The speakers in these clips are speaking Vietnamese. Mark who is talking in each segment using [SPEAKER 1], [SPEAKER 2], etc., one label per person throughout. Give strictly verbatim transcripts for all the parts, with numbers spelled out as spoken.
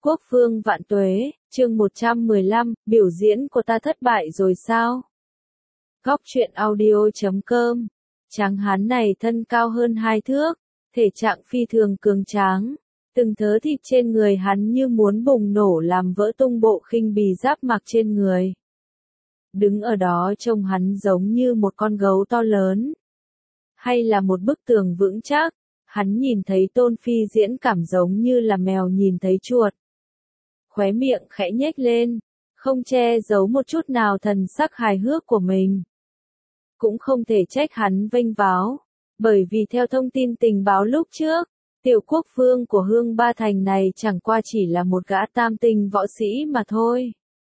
[SPEAKER 1] Quốc vương vạn tuế, chương một trăm mười lăm, biểu diễn của ta thất bại rồi sao? Góc truyện audio chấm com. Tráng hán này thân cao hơn hai thước, thể trạng phi thường cường tráng, từng thớ thịt trên người hắn như muốn bùng nổ làm vỡ tung bộ khinh bì giáp mặc trên người. Đứng ở đó trông hắn giống như một con gấu to lớn, hay là một bức tường vững chắc. Hắn nhìn thấy Tôn Phi diễn cảm giống như là mèo nhìn thấy chuột. Khóe miệng khẽ nhếch lên, không che giấu một chút nào thần sắc hài hước của mình. Cũng không thể trách hắn vênh váo, bởi vì theo thông tin tình báo lúc trước, tiểu quốc vương của Hương Ba Thành này chẳng qua chỉ là một gã tam tinh võ sĩ mà thôi.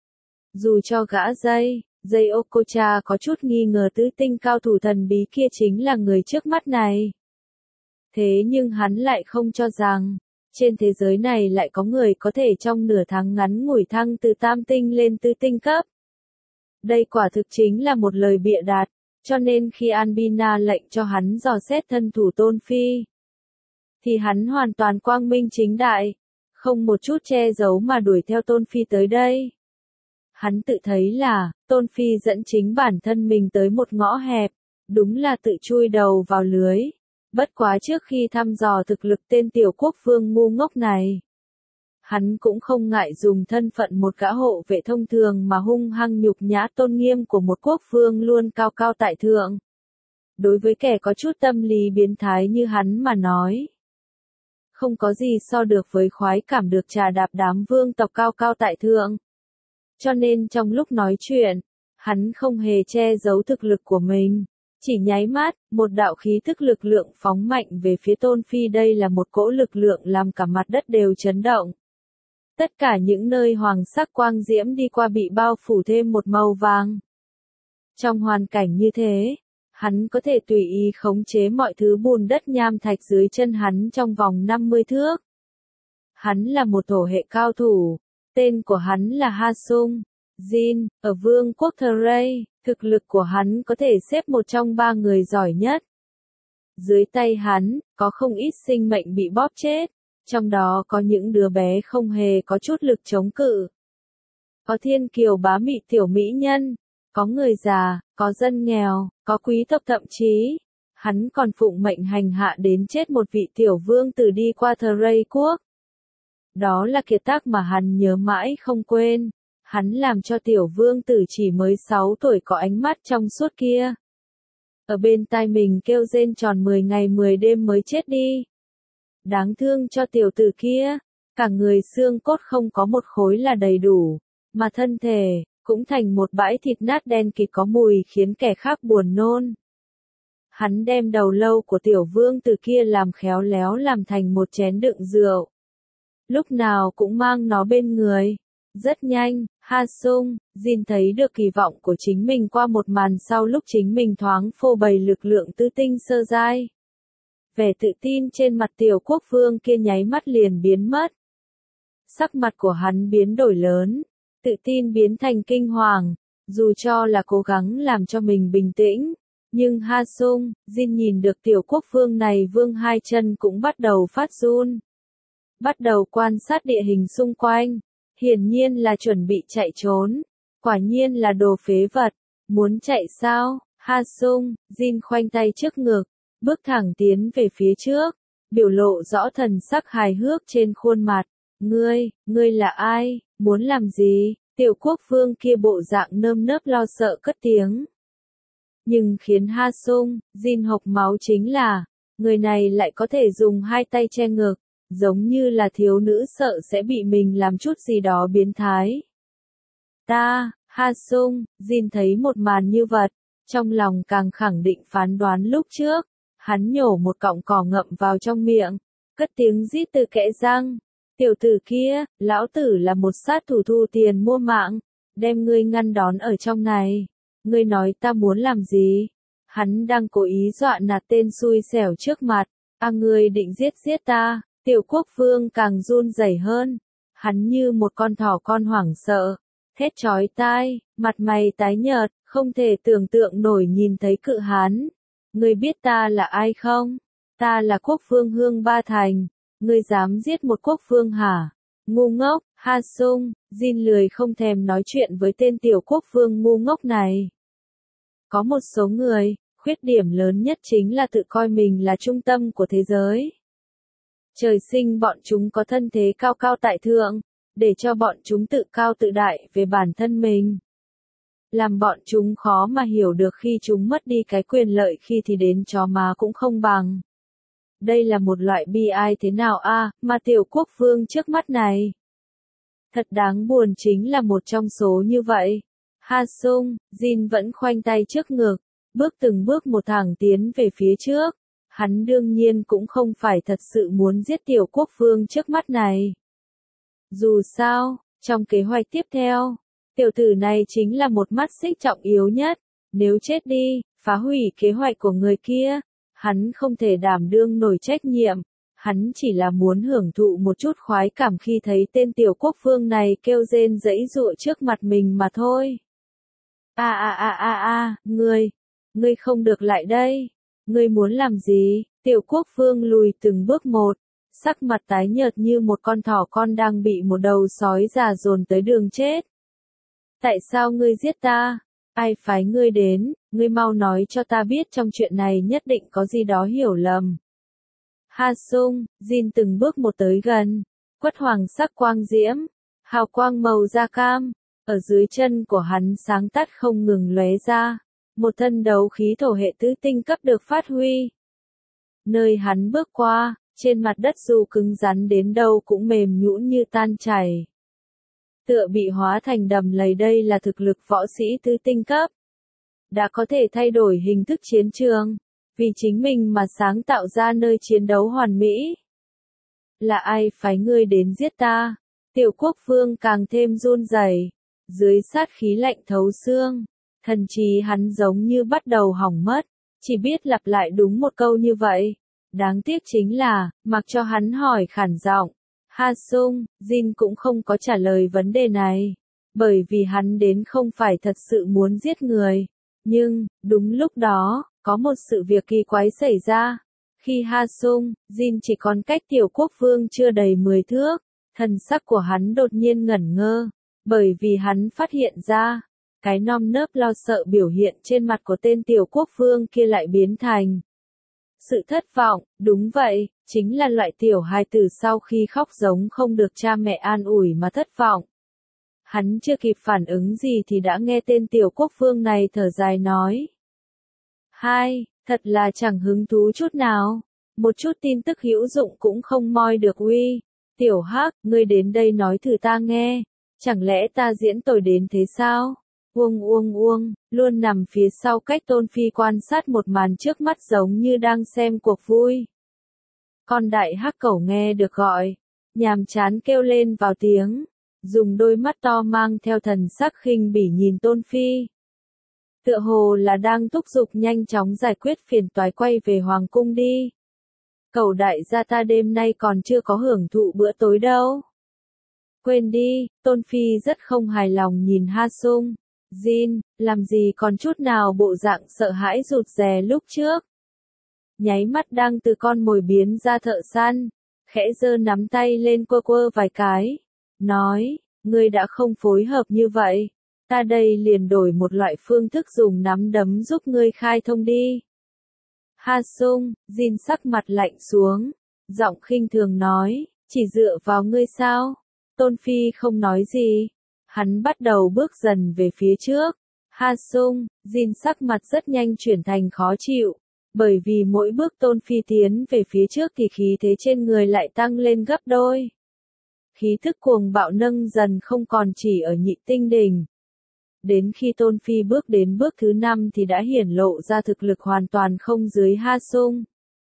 [SPEAKER 1] Dù cho gã dây, dây Okocha có chút nghi ngờ tứ tinh cao thủ thần bí kia chính là người trước mắt này. Thế nhưng hắn lại không cho rằng, trên thế giới này lại có người có thể trong nửa tháng ngắn ngủi thăng từ tam tinh lên tứ tinh cấp. Đây quả thực chính là một lời bịa đặt, cho nên khi Albina lệnh cho hắn dò xét thân thủ Tôn Phi, thì hắn hoàn toàn quang minh chính đại, không một chút che giấu mà đuổi theo Tôn Phi tới đây. Hắn tự thấy là, Tôn Phi dẫn chính bản thân mình tới một ngõ hẹp, đúng là tự chui đầu vào lưới. Bất quá trước khi thăm dò thực lực tên tiểu quốc vương ngu ngốc này, hắn cũng không ngại dùng thân phận một gã hộ vệ thông thường mà hung hăng nhục nhã tôn nghiêm của một quốc vương luôn cao cao tại thượng. Đối với kẻ có chút tâm lý biến thái như hắn mà nói, không có gì so được với khoái cảm được trà đạp đám vương tộc cao cao tại thượng. Cho nên trong lúc nói chuyện, hắn không hề che giấu thực lực của mình. Chỉ nháy mắt, một đạo khí thức lực lượng phóng mạnh về phía Tôn Phi, đây là một cỗ lực lượng làm cả mặt đất đều chấn động. Tất cả những nơi hoàng sắc quang diễm đi qua bị bao phủ thêm một màu vàng. Trong hoàn cảnh như thế, hắn có thể tùy ý khống chế mọi thứ bùn đất nham thạch dưới chân hắn trong vòng năm mươi thước. Hắn là một thổ hệ cao thủ, tên của hắn là Ha Sung Jin, ở vương quốc Thray. Thực lực của hắn có thể xếp một trong ba người giỏi nhất. Dưới tay hắn, có không ít sinh mệnh bị bóp chết, trong đó có những đứa bé không hề có chút lực chống cự. Có thiên kiều bá mị tiểu mỹ nhân, có người già, có dân nghèo, có quý tộc, thậm chí, hắn còn phụng mệnh hành hạ đến chết một vị tiểu vương tử đi qua Thray quốc. Đó là kiệt tác mà hắn nhớ mãi không quên. Hắn làm cho tiểu vương tử chỉ mới sáu tuổi có ánh mắt trong suốt kia. Ở bên tai mình kêu rên tròn mười ngày mười đêm mới chết đi. Đáng thương cho tiểu tử kia, cả người xương cốt không có một khối là đầy đủ, mà thân thể, cũng thành một bãi thịt nát đen kịt có mùi khiến kẻ khác buồn nôn. Hắn đem đầu lâu của tiểu vương tử kia làm khéo léo làm thành một chén đựng rượu. Lúc nào cũng mang nó bên người. Rất nhanh, Ha Sung Jin thấy được kỳ vọng của chính mình qua một màn sau lúc chính mình thoáng phô bày lực lượng tứ tinh sơ giai. Vẻ tự tin trên mặt tiểu quốc vương kia nháy mắt liền biến mất. Sắc mặt của hắn biến đổi lớn, tự tin biến thành kinh hoàng, dù cho là cố gắng làm cho mình bình tĩnh. Nhưng Ha Sung Jin nhìn được tiểu quốc vương này vương hai chân cũng bắt đầu phát run. Bắt đầu quan sát địa hình xung quanh. Hiển nhiên là chuẩn bị chạy trốn. Quả nhiên là đồ phế vật. Muốn chạy sao? Ha Sung Jin khoanh tay trước ngực, bước thẳng tiến về phía trước, biểu lộ rõ thần sắc hài hước trên khuôn mặt. Ngươi, ngươi là ai? Muốn làm gì? Tiểu quốc vương kia bộ dạng nơm nớp lo sợ cất tiếng. Nhưng khiến Ha Sung Jin hộc máu chính là, người này lại có thể dùng hai tay che ngực. Giống như là thiếu nữ sợ sẽ bị mình làm chút gì đó biến thái. Ta, Ha Sung Jin thấy một màn như vật, trong lòng càng khẳng định phán đoán lúc trước. Hắn nhổ một cọng cỏ ngậm vào trong miệng, cất tiếng rít từ kẽ răng. Tiểu tử kia, lão tử là một sát thủ thu tiền mua mạng, đem ngươi ngăn đón ở trong này. Ngươi nói ta muốn làm gì? Hắn đang cố ý dọa nạt tên xui xẻo trước mặt. À, ngươi định giết giết ta? Tiểu quốc vương càng run rẩy hơn, hắn như một con thỏ con hoảng sợ, thét chói tai, mặt mày tái nhợt, không thể tưởng tượng nổi nhìn thấy cự hán. Ngươi biết ta là ai không? Ta là quốc vương Hương Ba Thành, ngươi dám giết một quốc vương hả? Ngu ngốc, Ha Sung, Jin lười không thèm nói chuyện với tên tiểu quốc vương ngu ngốc này. Có một số người, khuyết điểm lớn nhất chính là tự coi mình là trung tâm của thế giới. Trời sinh bọn chúng có thân thế cao cao tại thượng, để cho bọn chúng tự cao tự đại về bản thân mình. Làm bọn chúng khó mà hiểu được khi chúng mất đi cái quyền lợi khi thì đến chó má cũng không bằng. Đây là một loại bi ai thế nào a à, mà tiểu quốc vương trước mắt này. Thật đáng buồn chính là một trong số như vậy. Ha Sung, Jin vẫn khoanh tay trước ngực, bước từng bước một thẳng tiến về phía trước. Hắn đương nhiên cũng không phải thật sự muốn giết tiểu quốc vương trước mắt này. Dù sao, trong kế hoạch tiếp theo, tiểu tử này chính là một mắt xích trọng yếu nhất. Nếu chết đi, phá hủy kế hoạch của người kia, hắn không thể đảm đương nổi trách nhiệm. Hắn chỉ là muốn hưởng thụ một chút khoái cảm khi thấy tên tiểu quốc vương này kêu rên giãy giụa trước mặt mình mà thôi. A a a a a, ngươi, ngươi không được lại đây. Ngươi muốn làm gì? Tiểu quốc vương lùi từng bước một, sắc mặt tái nhợt như một con thỏ con đang bị một đầu sói già dồn tới đường chết. Tại sao ngươi giết ta? Ai phái ngươi đến? Ngươi mau nói cho ta biết trong chuyện này nhất định có gì đó hiểu lầm. Ha Sung, Jin từng bước một tới gần, quất hoàng sắc quang diễm, hào quang màu da cam, ở dưới chân của hắn sáng tắt không ngừng lóe ra, một thân đấu khí thổ hệ tứ tinh cấp được phát huy. Nơi hắn bước qua, trên mặt đất dù cứng rắn đến đâu cũng mềm nhũn như tan chảy. Tựa bị hóa thành đầm lầy, đây là thực lực võ sĩ tứ tinh cấp. Đã có thể thay đổi hình thức chiến trường, vì chính mình mà sáng tạo ra nơi chiến đấu hoàn mỹ. Là ai phái ngươi đến giết ta? Tiểu quốc vương càng thêm run rẩy, dưới sát khí lạnh thấu xương, thần trí hắn giống như bắt đầu hỏng mất, chỉ biết lặp lại đúng một câu như vậy. Đáng tiếc chính là, mặc cho hắn hỏi khản giọng, Ha Sung, Jin cũng không có trả lời vấn đề này, bởi vì hắn đến không phải thật sự muốn giết người. Nhưng, đúng lúc đó, có một sự việc kỳ quái xảy ra. Khi Ha Sung, Jin chỉ còn cách tiểu quốc vương chưa đầy mười thước, thần sắc của hắn đột nhiên ngẩn ngơ, bởi vì hắn phát hiện ra, cái nơm nớp lo sợ biểu hiện trên mặt của tên tiểu quốc vương kia lại biến thành sự thất vọng. Đúng vậy, chính là loại tiểu hài tử sau khi khóc giống không được cha mẹ an ủi mà thất vọng. Hắn chưa kịp phản ứng gì thì đã nghe tên tiểu quốc vương này thở dài nói. Hai, thật là chẳng hứng thú chút nào, một chút tin tức hữu dụng cũng không moi được uy. Tiểu Hắc, ngươi đến đây nói thử ta nghe, chẳng lẽ ta diễn tồi đến thế sao? Uông uông uông, luôn nằm phía sau cách Tôn Phi quan sát một màn trước mắt giống như đang xem cuộc vui. Con đại hắc cẩu nghe được gọi, nhàm chán kêu lên vào tiếng, dùng đôi mắt to mang theo thần sắc khinh bỉ nhìn Tôn Phi. Tựa hồ là đang thúc giục nhanh chóng giải quyết phiền toái quay về hoàng cung đi. Cẩu đại gia ta đêm nay còn chưa có hưởng thụ bữa tối đâu. Quên đi, Tôn Phi rất không hài lòng nhìn Ha Sung. Jin, làm gì còn chút nào bộ dạng sợ hãi rụt rè lúc trước. Nháy mắt đang từ con mồi biến ra thợ săn, khẽ giơ nắm tay lên quơ quơ vài cái, nói, ngươi đã không phối hợp như vậy, ta đây liền đổi một loại phương thức dùng nắm đấm giúp ngươi khai thông đi. Ha Sung, Jin sắc mặt lạnh xuống, giọng khinh thường nói, chỉ dựa vào ngươi sao? Tôn Phi không nói gì. Hắn bắt đầu bước dần về phía trước. Ha Sung, Jin sắc mặt rất nhanh chuyển thành khó chịu, bởi vì mỗi bước Tôn Phi tiến về phía trước thì khí thế trên người lại tăng lên gấp đôi. Khí thức cuồng bạo nâng dần không còn chỉ ở nhị tinh đỉnh. Đến khi Tôn Phi bước đến bước thứ năm thì đã hiển lộ ra thực lực hoàn toàn không dưới Ha Sung.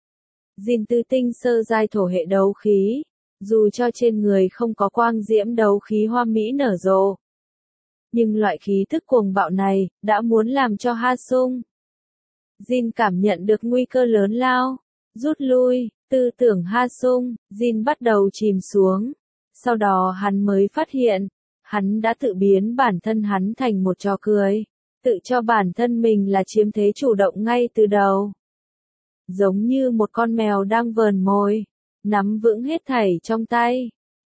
[SPEAKER 1] Jin tư tinh sơ giai thổ hệ đấu khí, dù cho trên người không có quang diễm đấu khí hoa mỹ nở rộ. Nhưng loại khí thức cuồng bạo này, đã muốn làm cho Ha Sung. Jin cảm nhận được nguy cơ lớn lao, rút lui, tư tưởng Ha Sung, Jin bắt đầu chìm xuống. Sau đó hắn mới phát hiện, hắn đã tự biến bản thân hắn thành một trò cười, tự cho bản thân mình là chiếm thế chủ động ngay từ đầu. Giống như một con mèo đang vờn mồi, nắm vững hết thảy trong tay.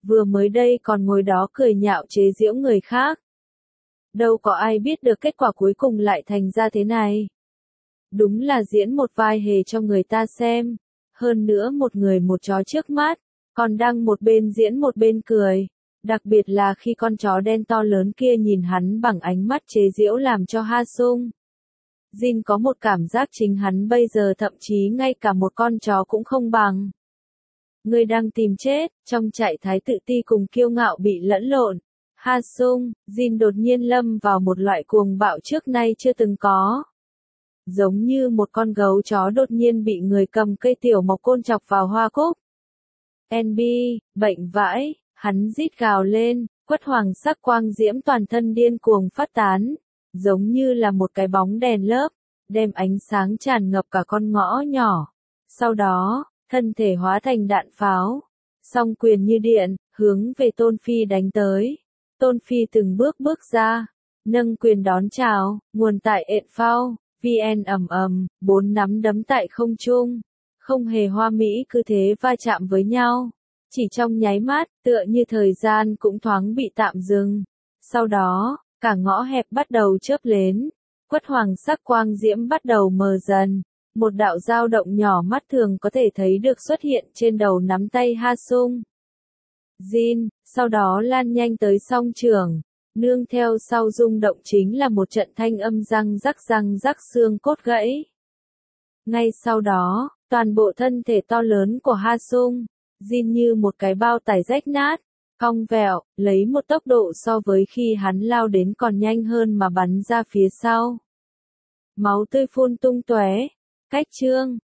[SPEAKER 1] Vừa mới đây còn ngồi đó cười nhạo chế giễu người khác. Đâu có ai biết được kết quả cuối cùng lại thành ra thế này. Đúng là diễn một vai hề cho người ta xem. Hơn nữa một người một chó trước mắt, còn đang một bên diễn một bên cười. Đặc biệt là khi con chó đen to lớn kia nhìn hắn bằng ánh mắt chế giễu làm cho Ha Sung Jin có một cảm giác chính hắn bây giờ thậm chí ngay cả một con chó cũng không bằng. Người đang tìm chết, trong trại thái tự ti cùng kiêu ngạo bị lẫn lộn. Ha Sung Jin đột nhiên lâm vào một loại cuồng bạo trước nay chưa từng có. Giống như một con gấu chó đột nhiên bị người cầm cây tiểu mộc côn chọc vào hoa cúc. en bê, bệnh vãi, hắn rít gào lên, quất hoàng sắc quang diễm toàn thân điên cuồng phát tán, giống như là một cái bóng đèn lớp, đem ánh sáng tràn ngập cả con ngõ nhỏ. Sau đó, thân thể hóa thành đạn pháo, song quyền như điện, hướng về Tôn Phi đánh tới. Tôn Phi từng bước bước ra, nâng quyền đón chào, nguồn tại ện phao, vn ầm ầm, bốn nắm đấm tại không trung, không hề hoa mỹ cứ thế va chạm với nhau. Chỉ trong nháy mắt, tựa như thời gian cũng thoáng bị tạm dừng. Sau đó, cả ngõ hẹp bắt đầu chớp lên, quất hoàng sắc quang diễm bắt đầu mờ dần. Một đạo dao động nhỏ mắt thường có thể thấy được xuất hiện trên đầu nắm tay Ha Sung Jin, sau đó lan nhanh tới song trường. Nương theo sau rung động chính là một trận thanh âm răng rắc răng rắc xương cốt gãy. Ngay sau đó, toàn bộ thân thể to lớn của Ha Sung Jin như một cái bao tải rách nát, cong vẹo, lấy một tốc độ so với khi hắn lao đến còn nhanh hơn mà bắn ra phía sau. Máu tươi phun tung tóe. Cách chương